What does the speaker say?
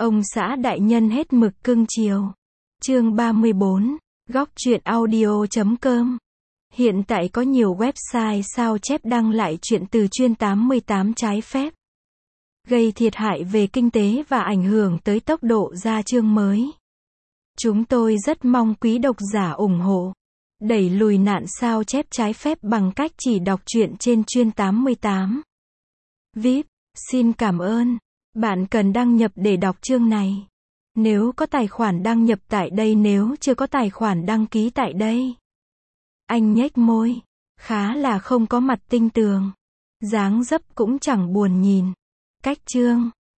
Ông xã đại nhân hết mực cưng chiều. Chương 34. Góc truyện audio.com. Hiện tại có nhiều website sao chép đăng lại truyện từ chuyên 88 trái phép, gây thiệt hại về kinh tế và ảnh hưởng tới tốc độ ra chương mới. Chúng tôi rất mong quý độc giả ủng hộ, đẩy lùi nạn sao chép trái phép bằng cách chỉ đọc truyện trên chuyên 88. VIP, xin cảm ơn. Bạn cần đăng nhập để đọc chương này. Nếu có tài khoản đăng nhập tại đây, nếu chưa có tài khoản đăng ký tại đây. Anh nhếch môi, khá là không có mặt tinh tường. Dáng dấp cũng chẳng buồn nhìn. Cách chương.